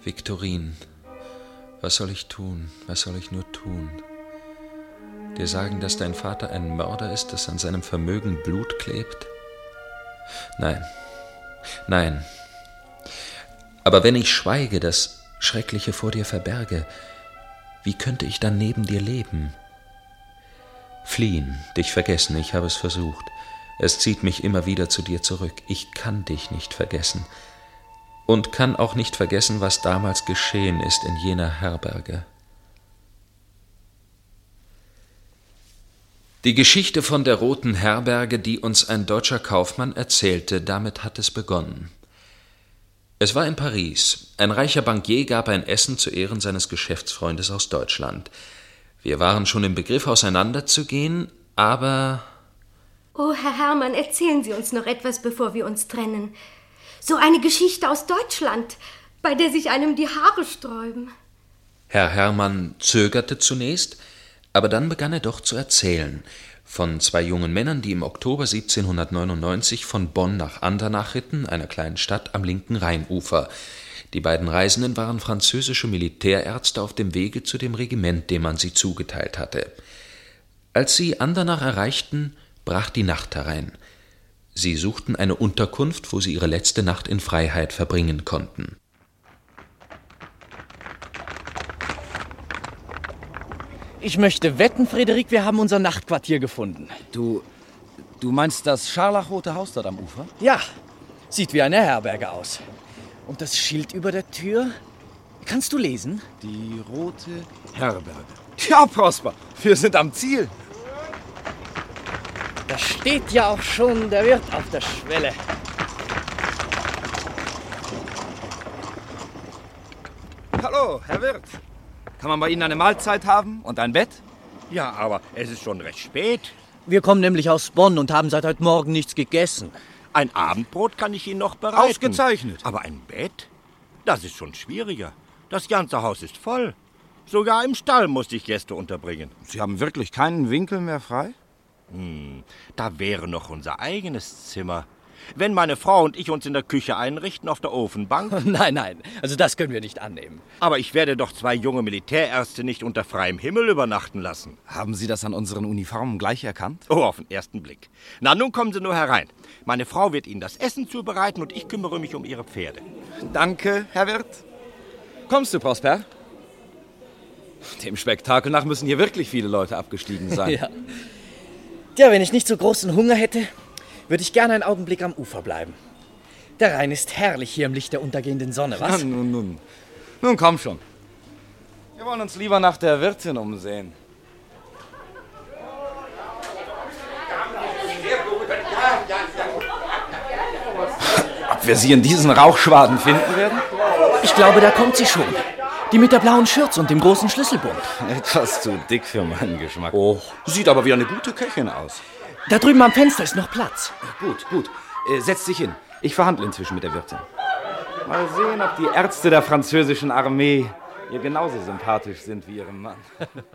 Viktorin, was soll ich tun? Was soll ich nur tun? Dir sagen, dass dein Vater ein Mörder ist, dass an seinem Vermögen Blut klebt? Nein, nein. Aber wenn ich schweige, das Schreckliche vor dir verberge, wie könnte ich dann neben dir leben? Fliehen, dich vergessen, ich habe es versucht. Es zieht mich immer wieder zu dir zurück. Ich kann dich nicht vergessen und kann auch nicht vergessen, was damals geschehen ist in jener Herberge. Die Geschichte von der Roten Herberge, die uns ein deutscher Kaufmann erzählte, damit hat es begonnen. Es war in Paris. Ein reicher Bankier gab ein Essen zu Ehren seines Geschäftsfreundes aus Deutschland. Wir waren schon im Begriff, auseinanderzugehen, aber... Oh, Herr Hermann, erzählen Sie uns noch etwas, bevor wir uns trennen. So eine Geschichte aus Deutschland, bei der sich einem die Haare sträuben. Herr Hermann zögerte zunächst, aber dann begann er doch zu erzählen. Von 2 jungen Männern, die im Oktober 1799 von Bonn nach Andernach ritten, einer kleinen Stadt am linken Rheinufer. Die beiden Reisenden waren französische Militärärzte auf dem Wege zu dem Regiment, dem man sie zugeteilt hatte. Als sie Andernach erreichten, brach die Nacht herein. Sie suchten eine Unterkunft, wo sie ihre letzte Nacht in Freiheit verbringen konnten. Ich möchte wetten, Frederik, wir haben unser Nachtquartier gefunden. Du meinst das scharlachrote Haus dort am Ufer? Ja, sieht wie eine Herberge aus. Und das Schild über der Tür? Kannst du lesen? Die Rote Herberge. Ja, Prosper, wir sind am Ziel. Da steht ja auch schon der Wirt auf der Schwelle. Hallo, Herr Wirt. Kann man bei Ihnen eine Mahlzeit haben und ein Bett? Ja, aber es ist schon recht spät. Wir kommen nämlich aus Bonn und haben seit heute Morgen nichts gegessen. Ein Abendbrot kann ich Ihnen noch bereiten. Ausgezeichnet. Aber ein Bett? Das ist schon schwieriger. Das ganze Haus ist voll. Sogar im Stall musste ich Gäste unterbringen. Sie haben wirklich keinen Winkel mehr frei? Da wäre noch unser eigenes Zimmer. Wenn meine Frau und ich uns in der Küche einrichten, auf der Ofenbank. Nein, also das können wir nicht annehmen. Aber ich werde doch 2 junge Militärärzte nicht unter freiem Himmel übernachten lassen. Haben Sie das an unseren Uniformen gleich erkannt? Oh, auf den ersten Blick. Na, nun kommen Sie nur herein. Meine Frau wird Ihnen das Essen zubereiten und ich kümmere mich um Ihre Pferde. Danke, Herr Wirt. Kommst du, Prosper? Dem Spektakel nach müssen hier wirklich viele Leute abgestiegen sein. Ja, wenn ich nicht so großen Hunger hätte, würde ich gerne einen Augenblick am Ufer bleiben. Der Rhein ist herrlich hier im Licht der untergehenden Sonne, was? Ja, nun komm schon. Wir wollen uns lieber nach der Wirtin umsehen. Ob wir sie in diesen Rauchschwaden finden werden? Ich glaube, da kommt sie schon. Die mit der blauen Schürze und dem großen Schlüsselbund. Etwas zu dick für meinen Geschmack. Oh, sieht aber wie eine gute Köchin aus. Da drüben am Fenster ist noch Platz. Gut. Setz dich hin. Ich verhandle inzwischen mit der Wirtin. Mal sehen, ob die Ärzte der französischen Armee ihr genauso sympathisch sind wie ihrem Mann.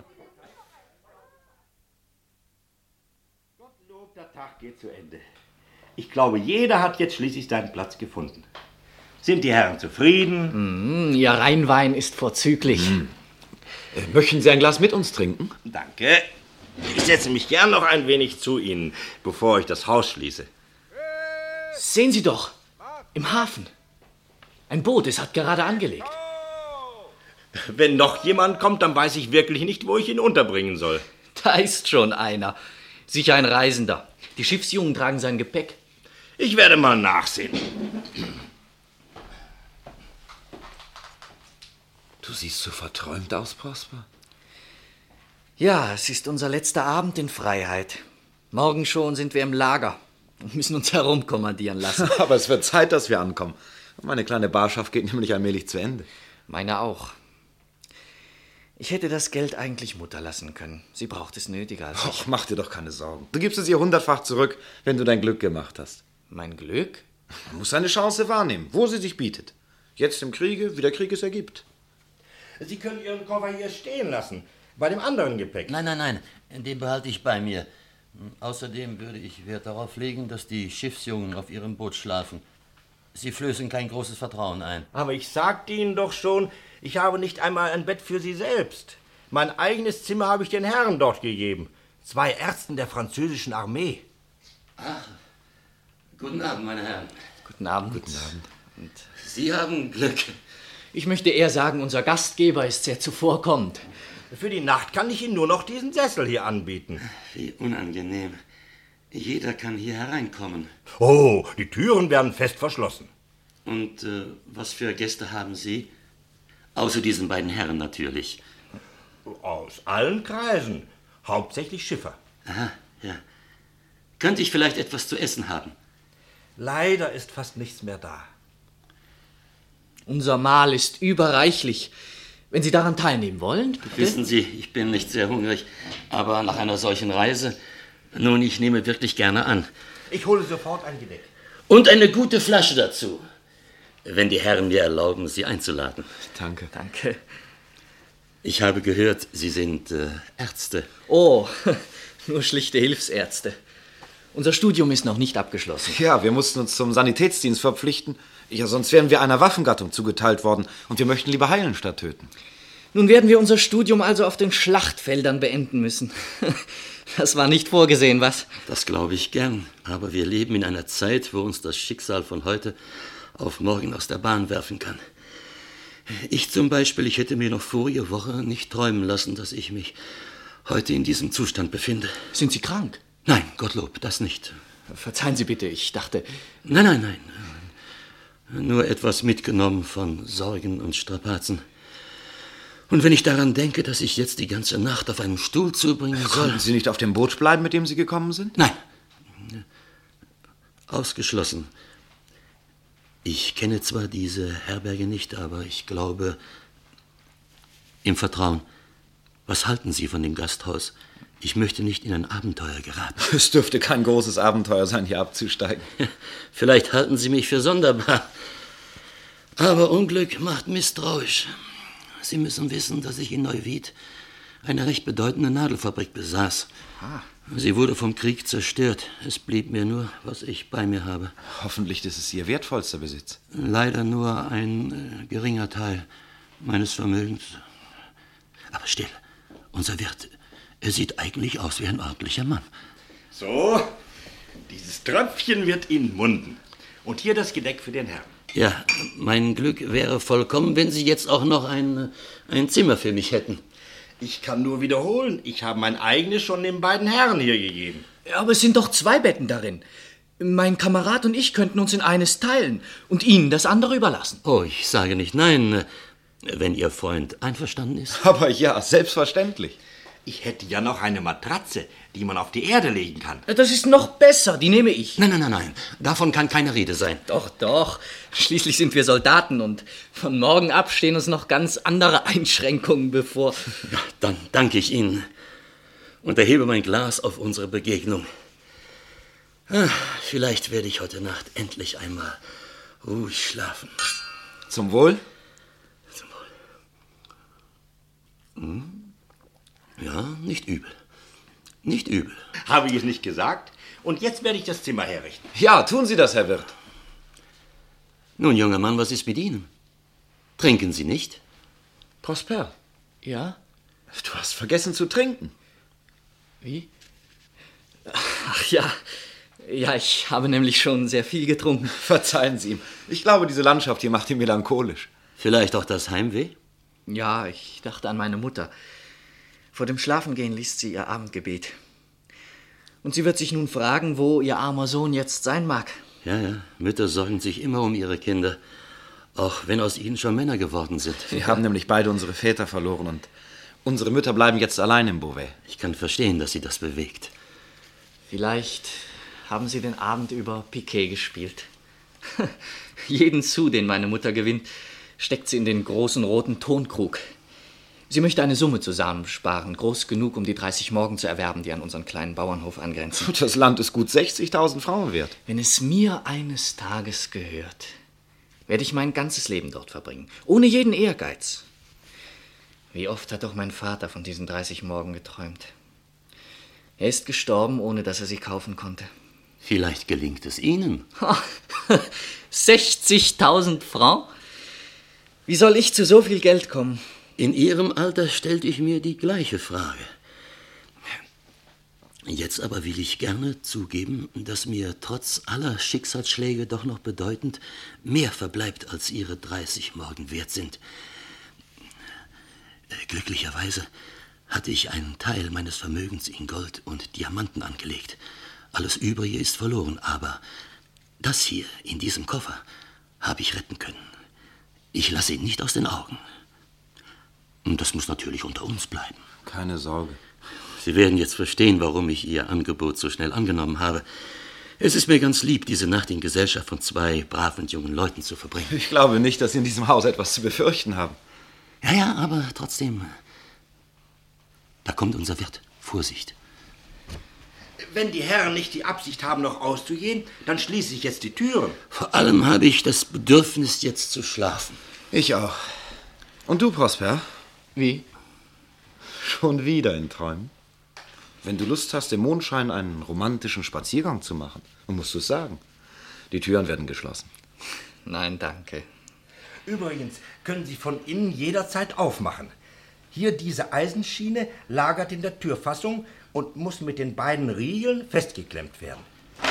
Gottlob, der Tag geht zu Ende. Ich glaube, jeder hat jetzt schließlich seinen Platz gefunden. Sind die Herren zufrieden? Ihr Rheinwein ist vorzüglich. Möchten Sie ein Glas mit uns trinken? Danke. Ich setze mich gern noch ein wenig zu Ihnen, bevor ich das Haus schließe. Sehen Sie doch, im Hafen. Ein Boot, es hat gerade angelegt. Wenn noch jemand kommt, dann weiß ich wirklich nicht, wo ich ihn unterbringen soll. Da ist schon einer. Sicher ein Reisender. Die Schiffsjungen tragen sein Gepäck. Ich werde mal nachsehen. Du siehst so verträumt aus, Prosper. Ja, es ist unser letzter Abend in Freiheit. Morgen schon sind wir im Lager und müssen uns herumkommandieren lassen. Aber es wird Zeit, dass wir ankommen. Meine kleine Barschaft geht nämlich allmählich zu Ende. Meine auch. Ich hätte das Geld eigentlich Mutter lassen können. Sie braucht es nötiger als ich. Och, mach dir doch keine Sorgen. Du gibst es ihr 100-fach zurück, wenn du dein Glück gemacht hast. Mein Glück? Man muss seine Chance wahrnehmen, wo sie sich bietet. Jetzt im Kriege, wie der Krieg es ergibt. Sie können Ihren Koffer hier stehen lassen, bei dem anderen Gepäck. Nein, den behalte ich bei mir. Außerdem würde ich Wert darauf legen, dass die Schiffsjungen auf ihrem Boot schlafen. Sie flößen kein großes Vertrauen ein. Aber ich sagte Ihnen doch schon, ich habe nicht einmal ein Bett für Sie selbst. Mein eigenes Zimmer habe ich den Herren dort gegeben. 2 Ärzten der französischen Armee. Ach, guten Abend, meine Herren. Guten Abend. Guten Abend. Und Sie haben Glück. ich möchte eher sagen, unser Gastgeber ist sehr zuvorkommend. Für die Nacht kann ich Ihnen nur noch diesen Sessel hier anbieten. Wie unangenehm. Jeder kann hier hereinkommen. Oh, die Türen werden fest verschlossen. Und was für Gäste haben Sie? Außer diesen beiden Herren natürlich. Aus allen Kreisen. Hauptsächlich Schiffer. Aha, ja. Könnte ich vielleicht etwas zu essen haben? Leider ist fast nichts mehr da. Unser Mahl ist überreichlich. Wenn Sie daran teilnehmen wollen, bitte. Wissen Sie, ich bin nicht sehr hungrig, aber nach einer solchen Reise, nun, ich nehme wirklich gerne an. Ich hole sofort ein Gedeck. Und eine gute Flasche dazu, wenn die Herren mir erlauben, Sie einzuladen. Danke. Danke. Ich habe gehört, Sie sind Ärzte. Oh, nur schlichte Hilfsärzte. Unser Studium ist noch nicht abgeschlossen. Ja, wir mussten uns zum Sanitätsdienst verpflichten. Ja, sonst wären wir einer Waffengattung zugeteilt worden. Und wir möchten lieber heilen statt töten. Nun werden wir unser Studium also auf den Schlachtfeldern beenden müssen. Das war nicht vorgesehen, was? Das glaube ich gern. Aber wir leben in einer Zeit, wo uns das Schicksal von heute auf morgen aus der Bahn werfen kann. Ich zum Beispiel, ich hätte mir noch vorige Woche nicht träumen lassen, dass ich mich heute in diesem Zustand befinde. Sind Sie krank? Nein, Gottlob, das nicht. Verzeihen Sie bitte, ich dachte... Nein. Nur etwas mitgenommen von Sorgen und Strapazen. Und wenn ich daran denke, dass ich jetzt die ganze Nacht auf einem Stuhl zubringen soll... Konnten Sie nicht auf dem Boot bleiben, mit dem Sie gekommen sind? Nein. Ausgeschlossen. Ich kenne zwar diese Herberge nicht, aber ich glaube, im Vertrauen. Was halten Sie von dem Gasthaus? Ich möchte nicht in ein Abenteuer geraten. Es dürfte kein großes Abenteuer sein, hier abzusteigen. Vielleicht halten Sie mich für sonderbar. Aber Unglück macht misstrauisch. Sie müssen wissen, dass ich in Neuwied eine recht bedeutende Nadelfabrik besaß. Sie wurde vom Krieg zerstört. Es blieb mir nur, was ich bei mir habe. Hoffentlich ist es Ihr wertvollster Besitz. Leider nur ein geringer Teil meines Vermögens. Aber still, unser Wirt, er sieht eigentlich aus wie ein ordentlicher Mann. So, dieses Tröpfchen wird Ihnen munden. Und hier das Gedeck für den Herrn. Ja, mein Glück wäre vollkommen, wenn Sie jetzt auch noch ein Zimmer für mich hätten. Ich kann nur wiederholen, ich habe mein eigenes schon den beiden Herren hier gegeben. Aber es sind doch 2 Betten darin. Mein Kamerad und ich könnten uns in eines teilen und Ihnen das andere überlassen. Oh, ich sage nicht nein, wenn Ihr Freund einverstanden ist. Aber ja, selbstverständlich. Ich hätte ja noch eine Matratze, die man auf die Erde legen kann. Das ist noch besser, die nehme ich. Nein. Davon kann keine Rede sein. Doch. Schließlich sind wir Soldaten und von morgen ab stehen uns noch ganz andere Einschränkungen bevor. Ja, dann danke ich Ihnen und erhebe mein Glas auf unsere Begegnung. Vielleicht werde ich heute Nacht endlich einmal ruhig schlafen. Zum Wohl? Zum Wohl. Ja, nicht übel. Nicht übel. Habe ich es nicht gesagt? Und jetzt werde ich das Zimmer herrichten. Ja, tun Sie das, Herr Wirt. Nun, junger Mann, was ist mit Ihnen? Trinken Sie nicht? Prosper, Ja? du hast vergessen zu trinken. Wie? Ach ja. Ja, ich habe nämlich schon sehr viel getrunken. Verzeihen Sie ihm. Ich glaube, diese Landschaft hier macht ihn melancholisch. Vielleicht auch das Heimweh? Ja, ich dachte an meine Mutter. Vor dem Schlafengehen liest sie ihr Abendgebet. Und sie wird sich nun fragen, wo ihr armer Sohn jetzt sein mag. Ja, Mütter sorgen sich immer um ihre Kinder, auch wenn aus ihnen schon Männer geworden sind. Wir haben nämlich beide unsere Väter verloren und unsere Mütter bleiben jetzt allein im Beauvais. Ich kann verstehen, dass sie das bewegt. Vielleicht haben sie den Abend über Piquet gespielt. Jeden Sou, den meine Mutter gewinnt, steckt sie in den großen roten Tonkrug. Sie möchte eine Summe zusammensparen, groß genug, um die 30 Morgen zu erwerben, die an unseren kleinen Bauernhof angrenzen. Das Land ist gut 60.000 Frauen wert. Wenn es mir eines Tages gehört, werde ich mein ganzes Leben dort verbringen, ohne jeden Ehrgeiz. Wie oft hat doch mein Vater von diesen 30 Morgen geträumt. Er ist gestorben, ohne dass er sie kaufen konnte. Vielleicht gelingt es Ihnen. 60.000 Francs? Wie soll ich zu so viel Geld kommen? In Ihrem Alter stellte ich mir die gleiche Frage. Jetzt aber will ich gerne zugeben, dass mir trotz aller Schicksalsschläge doch noch bedeutend mehr verbleibt, als Ihre 30 Morgen wert sind. Glücklicherweise hatte ich einen Teil meines Vermögens in Gold und Diamanten angelegt. Alles Übrige ist verloren, aber das hier in diesem Koffer habe ich retten können. Ich lasse ihn nicht aus den Augen. Und das muss natürlich unter uns bleiben. Keine Sorge. Sie werden jetzt verstehen, warum ich Ihr Angebot so schnell angenommen habe. Es ist mir ganz lieb, diese Nacht in Gesellschaft von 2 braven jungen Leuten zu verbringen. Ich glaube nicht, dass Sie in diesem Haus etwas zu befürchten haben. Ja, aber trotzdem. Da kommt unser Wirt. Vorsicht. Wenn die Herren nicht die Absicht haben, noch auszugehen, dann schließe ich jetzt die Türen. Vor allem habe ich das Bedürfnis, jetzt zu schlafen. Ich auch. Und du, Prosper? Wie? Schon wieder in Träumen? Wenn du Lust hast, im Mondschein einen romantischen Spaziergang zu machen, dann musst du es sagen. Die Türen werden geschlossen. Nein, danke. Übrigens können Sie von innen jederzeit aufmachen. Hier diese Eisenschiene lagert in der Türfassung und muss mit den beiden Riegeln festgeklemmt werden.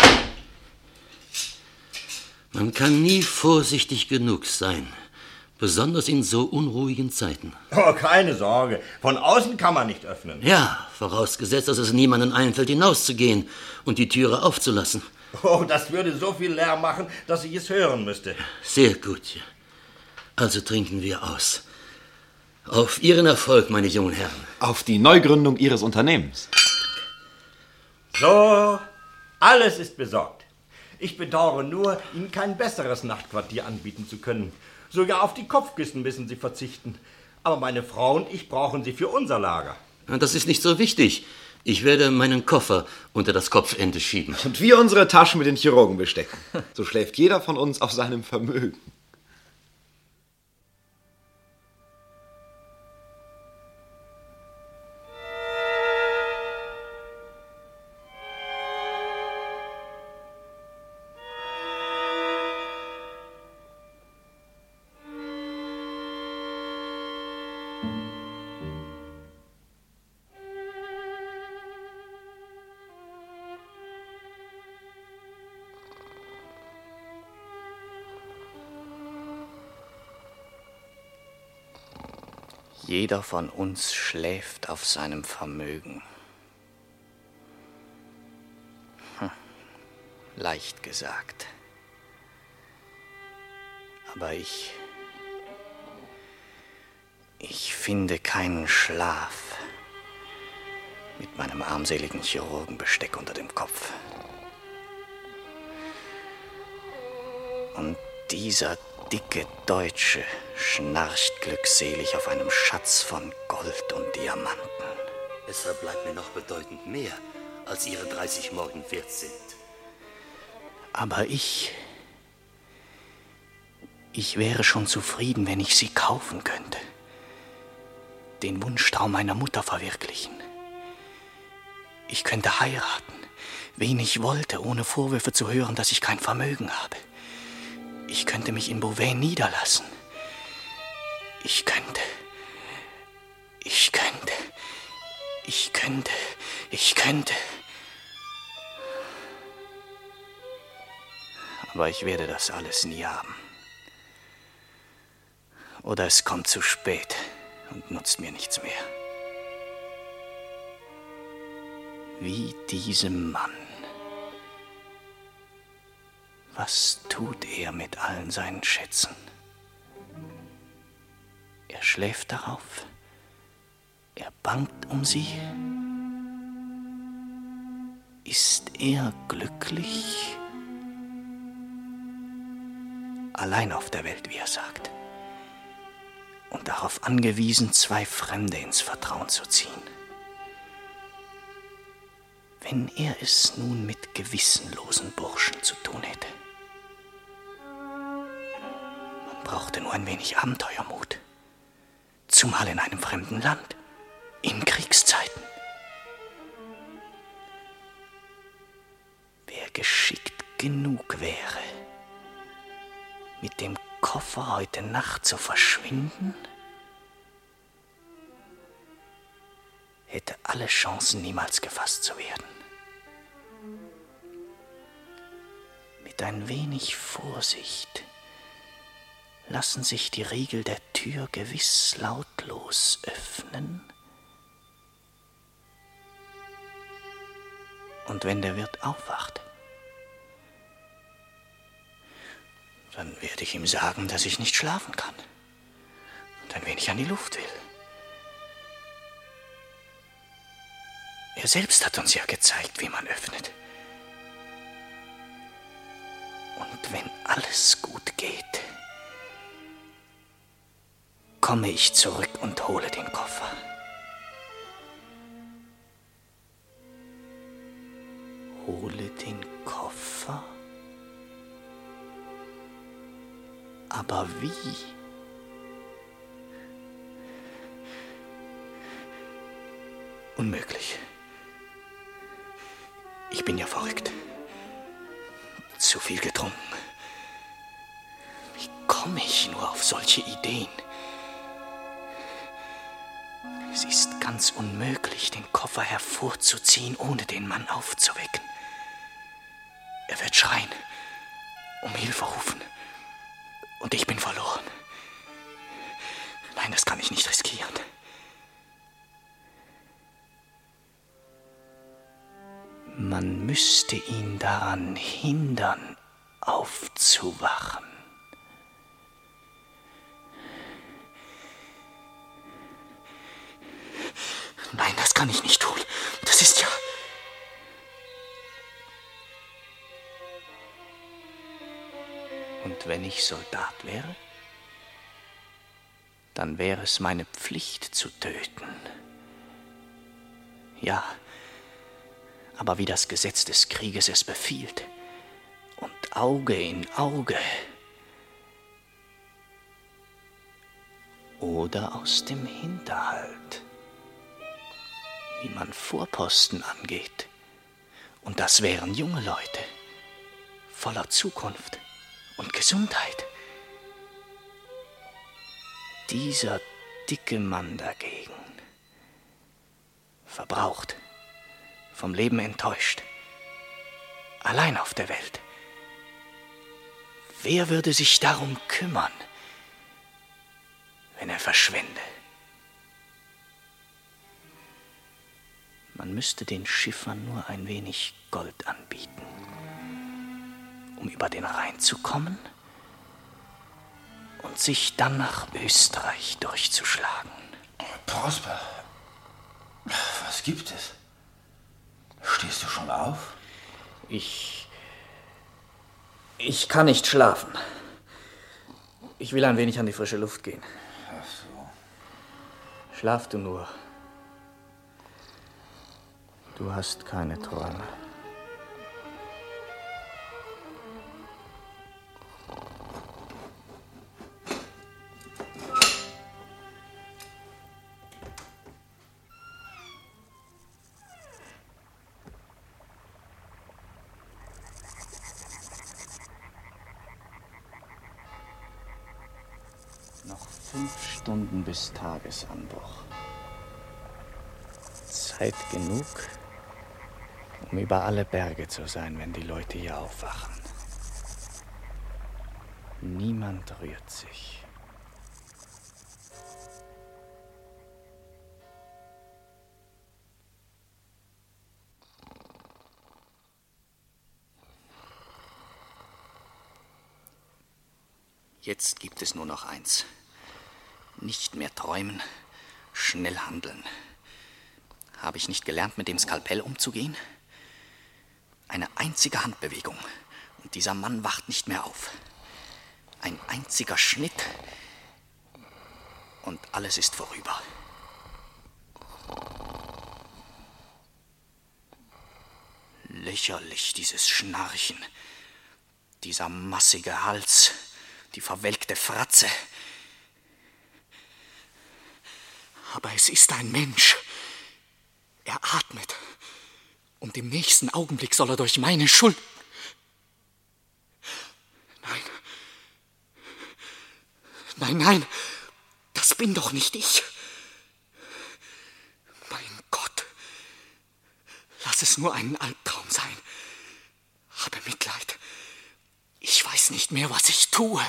Man kann nie vorsichtig genug sein. Besonders in so unruhigen Zeiten. Oh, keine Sorge. Von außen kann man nicht öffnen. Ja, vorausgesetzt, dass es niemandem einfällt, hinauszugehen und die Türe aufzulassen. Oh, das würde so viel Lärm machen, dass ich es hören müsste. Sehr gut. Also trinken wir aus. Auf Ihren Erfolg, meine jungen Herren. Auf die Neugründung Ihres Unternehmens. So, alles ist besorgt. Ich bedauere nur, Ihnen kein besseres Nachtquartier anbieten zu können. Sogar auf die Kopfkissen müssen Sie verzichten. Aber meine Frau und ich brauchen sie für unser Lager. Das ist nicht so wichtig. Ich werde meinen Koffer unter das Kopfende schieben. Und wir unsere Taschen mit den Chirurgen bestecken. So schläft jeder von uns auf seinem Vermögen. Jeder von uns schläft auf seinem Vermögen. Leicht gesagt. Aber ich finde keinen Schlaf mit meinem armseligen Chirurgenbesteck unter dem Kopf. Und dieser dicke Deutsche schnarcht glückselig auf einem Schatz von Gold und Diamanten. Es verbleibt mir noch bedeutend mehr, als Ihre 30 Morgen wert sind. Aber ich wäre schon zufrieden, wenn ich sie kaufen könnte. Den Wunschtraum meiner Mutter verwirklichen. Ich könnte heiraten, wen ich wollte, ohne Vorwürfe zu hören, dass ich kein Vermögen habe. Ich könnte mich in Beauvais niederlassen. Ich könnte. Aber ich werde das alles nie haben. Oder es kommt zu spät und nutzt mir nichts mehr. Wie diesem Mann. Was tut er mit allen seinen Schätzen? Er schläft darauf. Er bangt um sie. Ist er glücklich? Allein auf der Welt, wie er sagt. Und darauf angewiesen, 2 Fremde ins Vertrauen zu ziehen. Wenn er es nun mit gewissenlosen Burschen zu tun hätte. Man brauchte nur ein wenig Abenteuermut. Zumal in einem fremden Land, in Kriegszeiten. Wer geschickt genug wäre, mit dem Koffer heute Nacht zu verschwinden, hätte alle Chancen, niemals gefasst zu werden. Mit ein wenig Vorsicht lassen sich die Riegel der Tür gewiss lautlos öffnen. Und wenn der Wirt aufwacht, dann werde ich ihm sagen, dass ich nicht schlafen kann und ein wenig an die Luft will. Er selbst hat uns ja gezeigt, wie man öffnet. Und wenn alles gut geht, komme ich zurück und hole den Koffer. Hole den Koffer? Aber wie? Unmöglich. Ich bin ja verrückt. Zu viel getrunken. Wie komme ich nur auf solche Ideen? Es ist ganz unmöglich, den Koffer hervorzuziehen, ohne den Mann aufzuwecken. Er wird schreien, um Hilfe rufen. Und ich bin verloren. Nein, das kann ich nicht riskieren. Man müsste ihn daran hindern, aufzuwachen. Nein, das kann ich nicht tun. Das ist ja... Und wenn ich Soldat wäre, dann wäre es meine Pflicht zu töten. Ja, aber wie das Gesetz des Krieges es befiehlt. Und Auge in Auge. Oder aus dem Hinterhalt. Wie man Vorposten angeht. Und das wären junge Leute, voller Zukunft und Gesundheit. Dieser dicke Mann dagegen, verbraucht, vom Leben enttäuscht, allein auf der Welt. Wer würde sich darum kümmern, wenn er verschwände? Man müsste den Schiffern nur ein wenig Gold anbieten, um über den Rhein zu kommen und sich dann nach Österreich durchzuschlagen. Prosper, was gibt es? Stehst du schon auf? Ich kann nicht schlafen. Ich will ein wenig an die frische Luft gehen. Ach so. Schlaf du nur. Du hast keine Träume. Noch 5 Stunden bis Tagesanbruch. Zeit genug, um über alle Berge zu sein, wenn die Leute hier aufwachen. Niemand rührt sich. Jetzt gibt es nur noch eins. Nicht mehr träumen, schnell handeln. Habe ich nicht gelernt, mit dem Skalpell umzugehen? Eine einzige Handbewegung und dieser Mann wacht nicht mehr auf. Ein einziger Schnitt und alles ist vorüber. Lächerlich, dieses Schnarchen, dieser massige Hals, die verwelkte Fratze. Aber es ist ein Mensch. Er atmet. Und im nächsten Augenblick soll er durch meine Schuld... Nein, nein, das bin doch nicht ich. Mein Gott, lass es nur einen Albtraum sein. Habe Mitleid. Ich weiß nicht mehr, was ich tue.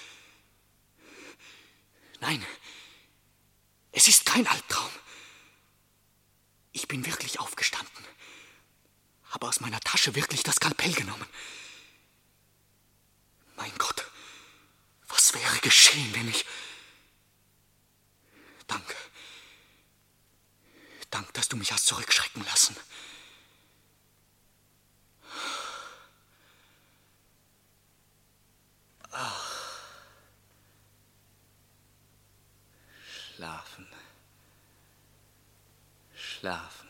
Nein, es ist kein Albtraum. Ich bin wirklich aufgestanden, habe aus meiner Tasche wirklich das Skalpell genommen. Mein Gott, was wäre geschehen, wenn ich... Danke. Danke, dass du mich hast zurückschrecken lassen. Ach. Schlafen. Schlafen.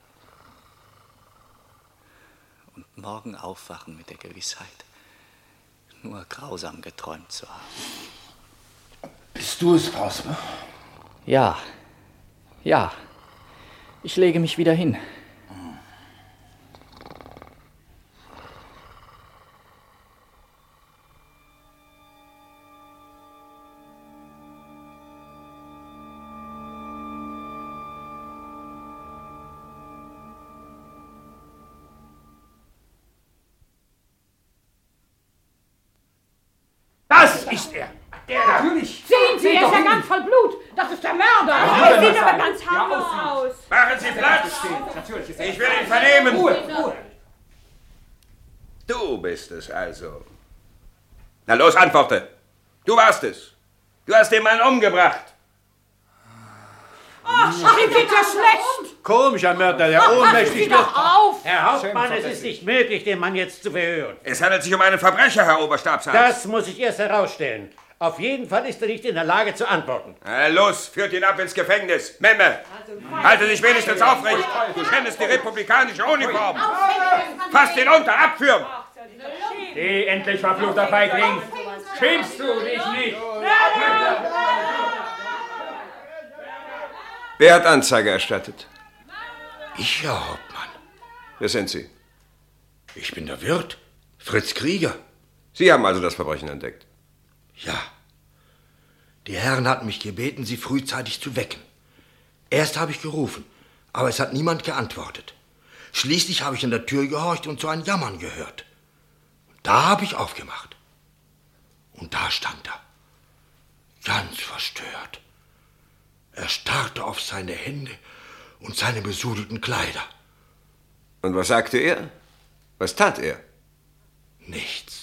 Und morgen aufwachen mit der Gewissheit, nur grausam geträumt zu haben. Bist du es, Prosper? Ja. Ja. Ich lege mich wieder hin. Das ist er! Natürlich! Sehen Sie, er ist ja ganz voll Blut! Das ist der Mörder! Er sieht aber ganz harmlos aus! Machen Sie Platz! Ich will ihn vernehmen! Ruhe! Du bist es also. Na los, antworte! Du warst es! Du hast den Mann umgebracht! Ach, ihm geht ja schlecht! Komischer Mörder, der ohnmächtig wird. Auf! Herr Hauptmann, es ist nicht möglich, den Mann jetzt zu verhören. Es handelt sich um einen Verbrecher, Herr Oberstabsarzt. Das muss ich erst herausstellen. Auf jeden Fall ist er nicht in der Lage zu antworten. Los, führt ihn ab ins Gefängnis. Memme, halte dich wenigstens aufrecht. Du schändest die republikanische Uniform. Fasst ihn unter, abführen. Geh endlich, verfluchter Feigling. Schämst du dich nicht? Wer hat Anzeige erstattet? Ich, Herr Hauptmann. Wer sind Sie? Ich bin der Wirt, Fritz Krieger. Sie haben also das Verbrechen entdeckt? Ja. Die Herren hatten mich gebeten, Sie frühzeitig zu wecken. Erst habe ich gerufen, aber es hat niemand geantwortet. Schließlich habe ich an der Tür gehorcht und so ein Jammern gehört. Da habe ich aufgemacht. Und da stand er, ganz verstört. Er starrte auf seine Hände und seine besudelten Kleider. Und was sagte er? Was tat er? Nichts.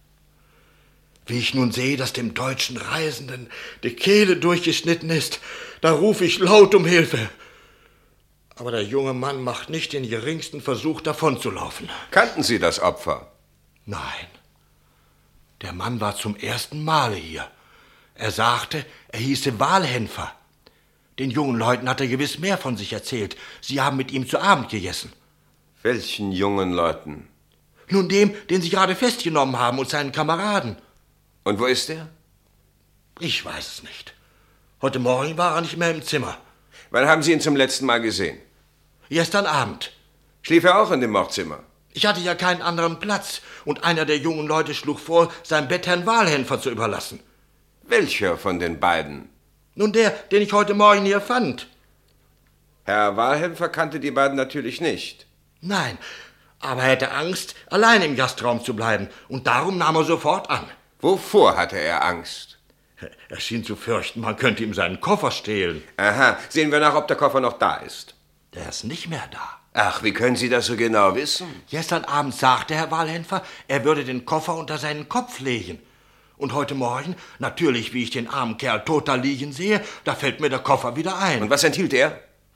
Wie ich nun sehe, dass dem deutschen Reisenden die Kehle durchgeschnitten ist, da rufe ich laut um Hilfe. Aber der junge Mann macht nicht den geringsten Versuch, davonzulaufen. Kannten Sie das Opfer? Nein. Der Mann war zum ersten Male hier. Er sagte, er hieße Walhenfer. Den jungen Leuten hat er gewiss mehr von sich erzählt. Sie haben mit ihm zu Abend gegessen. Welchen jungen Leuten? Nun dem, den Sie gerade festgenommen haben und seinen Kameraden. Und wo ist er? Ich weiß es nicht. Heute Morgen war er nicht mehr im Zimmer. Wann haben Sie ihn zum letzten Mal gesehen? Gestern Abend. Schlief er auch in dem Mordzimmer? Ich hatte ja keinen anderen Platz und einer der jungen Leute schlug vor, sein Bett Herrn Walhenfer zu überlassen. Welcher von den beiden? Nun der, den ich heute Morgen hier fand. Herr Walhenfer kannte die beiden natürlich nicht. Nein, aber er hatte Angst, allein im Gastraum zu bleiben und darum nahm er sofort an. Wovor hatte er Angst? Er schien zu fürchten, man könnte ihm seinen Koffer stehlen. Aha, sehen wir nach, ob der Koffer noch da ist. Der ist nicht mehr da. Ach, wie können Sie das so genau wissen? Gestern Abend sagte Herr Walhenfer, er würde den Koffer unter seinen Kopf legen. Und heute Morgen, natürlich, wie ich den armen Kerl tot da liegen sehe, da fällt mir der Koffer wieder ein. Und was enthielt er?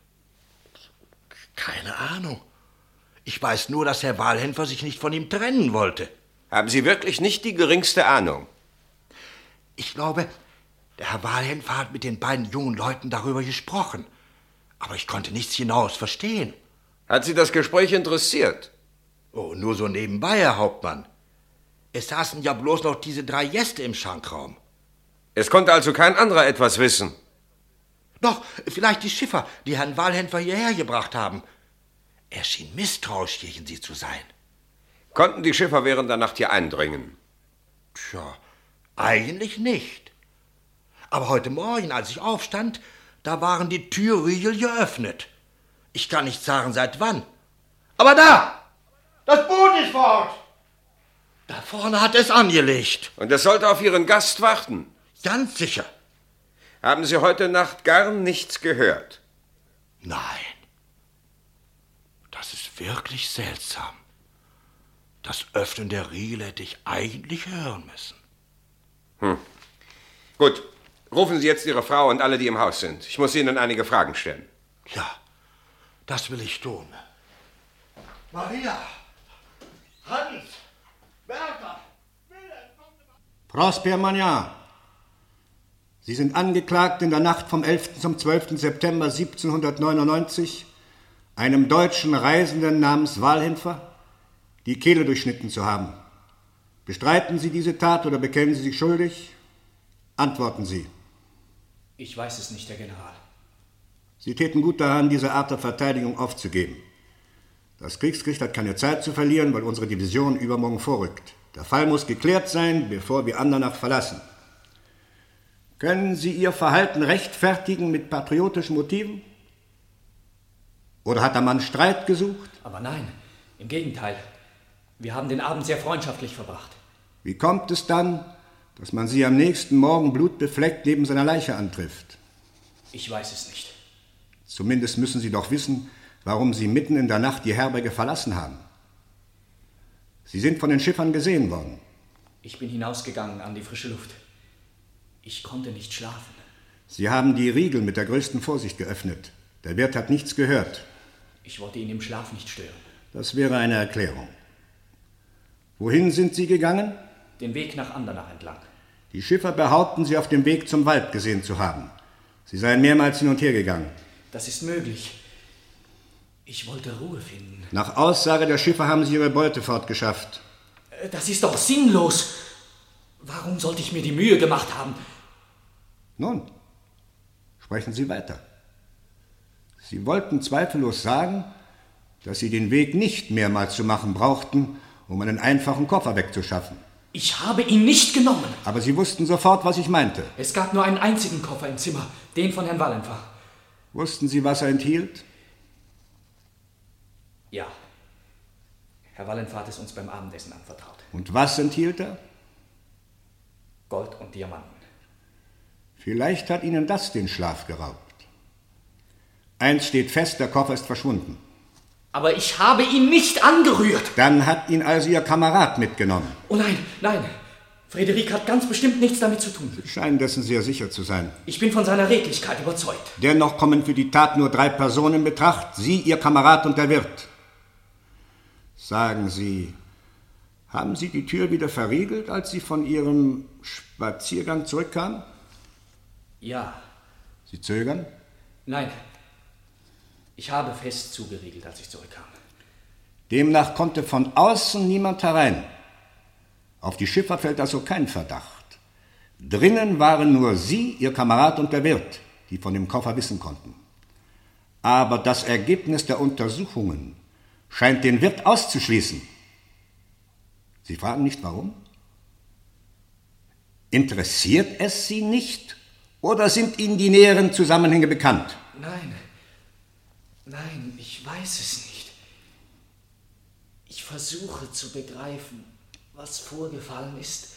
Keine Ahnung. Ich weiß nur, dass Herr Walhenfer sich nicht von ihm trennen wollte. Haben Sie wirklich nicht die geringste Ahnung? Ich glaube, der Herr Walhenfer hat mit den beiden jungen Leuten darüber gesprochen. Aber ich konnte nichts genaues verstehen. Hat Sie das Gespräch interessiert? Oh, nur so nebenbei, Herr Hauptmann. Es saßen ja bloß noch diese 3 Gäste im Schankraum. Es konnte also kein anderer etwas wissen? Doch, vielleicht die Schiffer, die Herrn Walhenfer hierher gebracht haben. Er schien misstrauisch gegen sie zu sein. Konnten die Schiffer während der Nacht hier eindringen? Tja, eigentlich nicht. Aber heute Morgen, als ich aufstand, da waren die Türriegel geöffnet. Ich kann nicht sagen, seit wann. Aber da! Das Boot ist fort! Da vorne hat es angelegt. Und es sollte auf Ihren Gast warten? Ganz sicher. Haben Sie heute Nacht gar nichts gehört? Nein. Das ist wirklich seltsam. Das Öffnen der Riegel hätte ich eigentlich hören müssen. Gut, rufen Sie jetzt Ihre Frau und alle, die im Haus sind. Ich muss Ihnen einige Fragen stellen. Ja, das will ich tun. Maria! Hans! Bertha! Prosper Magnan, Sie sind angeklagt, in der Nacht vom 11. zum 12. September 1799 einem deutschen Reisenden namens Walhenfer die Kehle durchschnitten zu haben. Bestreiten Sie diese Tat oder bekennen Sie sich schuldig? Antworten Sie. Ich weiß es nicht, Herr General. Sie täten gut daran, diese Art der Verteidigung aufzugeben. Das Kriegsgericht hat keine Zeit zu verlieren, weil unsere Division übermorgen vorrückt. Der Fall muss geklärt sein, bevor wir Andernach verlassen. Können Sie Ihr Verhalten rechtfertigen mit patriotischen Motiven? Oder hat der Mann Streit gesucht? Aber nein, im Gegenteil. Wir haben den Abend sehr freundschaftlich verbracht. Wie kommt es dann, dass man Sie am nächsten Morgen blutbefleckt neben seiner Leiche antrifft? Ich weiß es nicht. Zumindest müssen Sie doch wissen, warum Sie mitten in der Nacht die Herberge verlassen haben. Sie sind von den Schiffern gesehen worden. Ich bin hinausgegangen an die frische Luft. Ich konnte nicht schlafen. Sie haben die Riegel mit der größten Vorsicht geöffnet. Der Wirt hat nichts gehört. Ich wollte ihn im Schlaf nicht stören. Das wäre eine Erklärung. Wohin sind Sie gegangen? Den Weg nach Andernach entlang. Die Schiffer behaupten, Sie auf dem Weg zum Wald gesehen zu haben. Sie seien mehrmals hin und her gegangen. Das ist möglich. Ich wollte Ruhe finden. Nach Aussage der Schiffer haben Sie Ihre Beute fortgeschafft. Das ist doch sinnlos. Warum sollte ich mir die Mühe gemacht haben? Nun, sprechen Sie weiter. Sie wollten zweifellos sagen, dass Sie den Weg nicht mehrmals zu machen brauchten, um einen einfachen Koffer wegzuschaffen. Ich habe ihn nicht genommen. Aber Sie wussten sofort, was ich meinte. Es gab nur einen einzigen Koffer im Zimmer, den von Herrn Wallenfer. Wussten Sie, was er enthielt? Ja. Herr Wallenfer hat es uns beim Abendessen anvertraut. Und was enthielt er? Gold und Diamanten. Vielleicht hat Ihnen das den Schlaf geraubt. Eins steht fest, der Koffer ist verschwunden. Aber ich habe ihn nicht angerührt. Dann hat ihn also Ihr Kamerad mitgenommen. Oh nein, nein. Frederik hat ganz bestimmt nichts damit zu tun. Sie scheinen dessen sehr sicher zu sein. Ich bin von seiner Redlichkeit überzeugt. Dennoch kommen für die Tat nur 3 Personen in Betracht. Sie, Ihr Kamerad und der Wirt. Sagen Sie, haben Sie die Tür wieder verriegelt, als Sie von Ihrem Spaziergang zurückkamen? Ja. Sie zögern? Nein. Ich habe fest zugeriegelt, als ich zurückkam. Demnach konnte von außen niemand herein. Auf die Schiffer fällt also kein Verdacht. Drinnen waren nur Sie, Ihr Kamerad und der Wirt, die von dem Koffer wissen konnten. Aber das Ergebnis der Untersuchungen scheint den Wirt auszuschließen. Sie fragen nicht, warum? Interessiert es Sie nicht? Oder sind Ihnen die näheren Zusammenhänge bekannt? Nein, ich weiß es nicht. Ich versuche zu begreifen, was vorgefallen ist.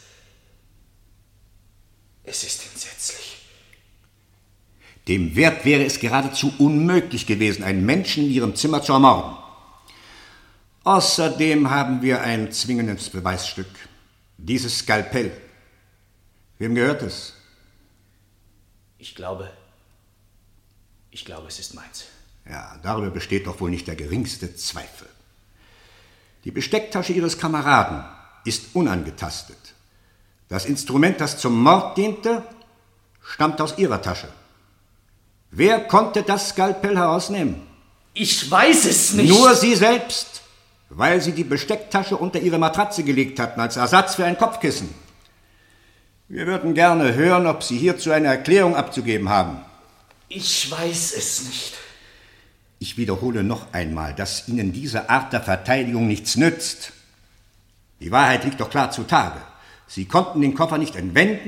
Es ist entsetzlich. Dem Wirt wäre es geradezu unmöglich gewesen, einen Menschen in Ihrem Zimmer zu ermorden. Außerdem haben wir ein zwingendes Beweisstück. Dieses Skalpell. Wem gehört es? Ich glaube, es ist meins. Ja, darüber besteht doch wohl nicht der geringste Zweifel. Die Bestecktasche Ihres Kameraden ist unangetastet. Das Instrument, das zum Mord diente, stammt aus Ihrer Tasche. Wer konnte das Skalpell herausnehmen? Ich weiß es nicht. Nur Sie selbst, weil Sie die Bestecktasche unter Ihre Matratze gelegt hatten, als Ersatz für ein Kopfkissen. Wir würden gerne hören, ob Sie hierzu eine Erklärung abzugeben haben. Ich weiß es nicht. Ich wiederhole noch einmal, dass Ihnen diese Art der Verteidigung nichts nützt. Die Wahrheit liegt doch klar zutage. Sie konnten den Koffer nicht entwenden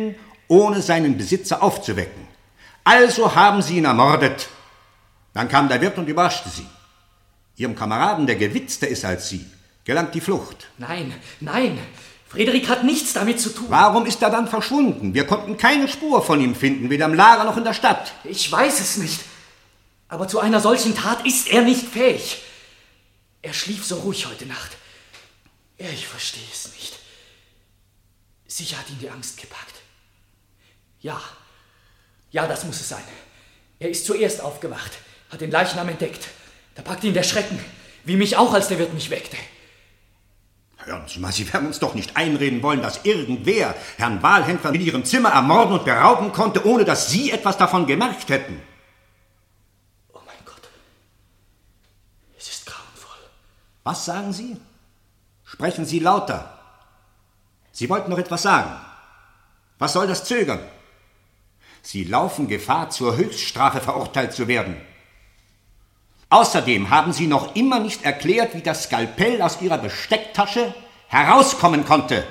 ohne seinen Besitzer aufzuwecken. Also haben sie ihn ermordet. Dann kam der Wirt und überraschte sie. Ihrem Kameraden, der gewitzter ist als sie, gelang die Flucht. Nein, nein, Frederik hat nichts damit zu tun. Warum ist er dann verschwunden? Wir konnten keine Spur von ihm finden, weder im Lager noch in der Stadt. Ich weiß es nicht. Aber zu einer solchen Tat ist er nicht fähig. Er schlief so ruhig heute Nacht. Ich verstehe es nicht. Sicher hat ihn die Angst gepackt. Ja, das muss es sein. Er ist zuerst aufgewacht, hat den Leichnam entdeckt. Da packte ihn der Schrecken, wie mich auch, als der Wirt mich weckte. Hören Sie mal, Sie werden uns doch nicht einreden wollen, dass irgendwer Herrn Walhändler in Ihrem Zimmer ermorden und berauben konnte, ohne dass Sie etwas davon gemerkt hätten. Oh mein Gott, es ist grauenvoll. Was sagen Sie? Sprechen Sie lauter. Sie wollten noch etwas sagen. Was soll das Zögern? Sie laufen Gefahr, zur Höchststrafe verurteilt zu werden. Außerdem haben Sie noch immer nicht erklärt, wie das Skalpell aus Ihrer Bestecktasche herauskommen konnte.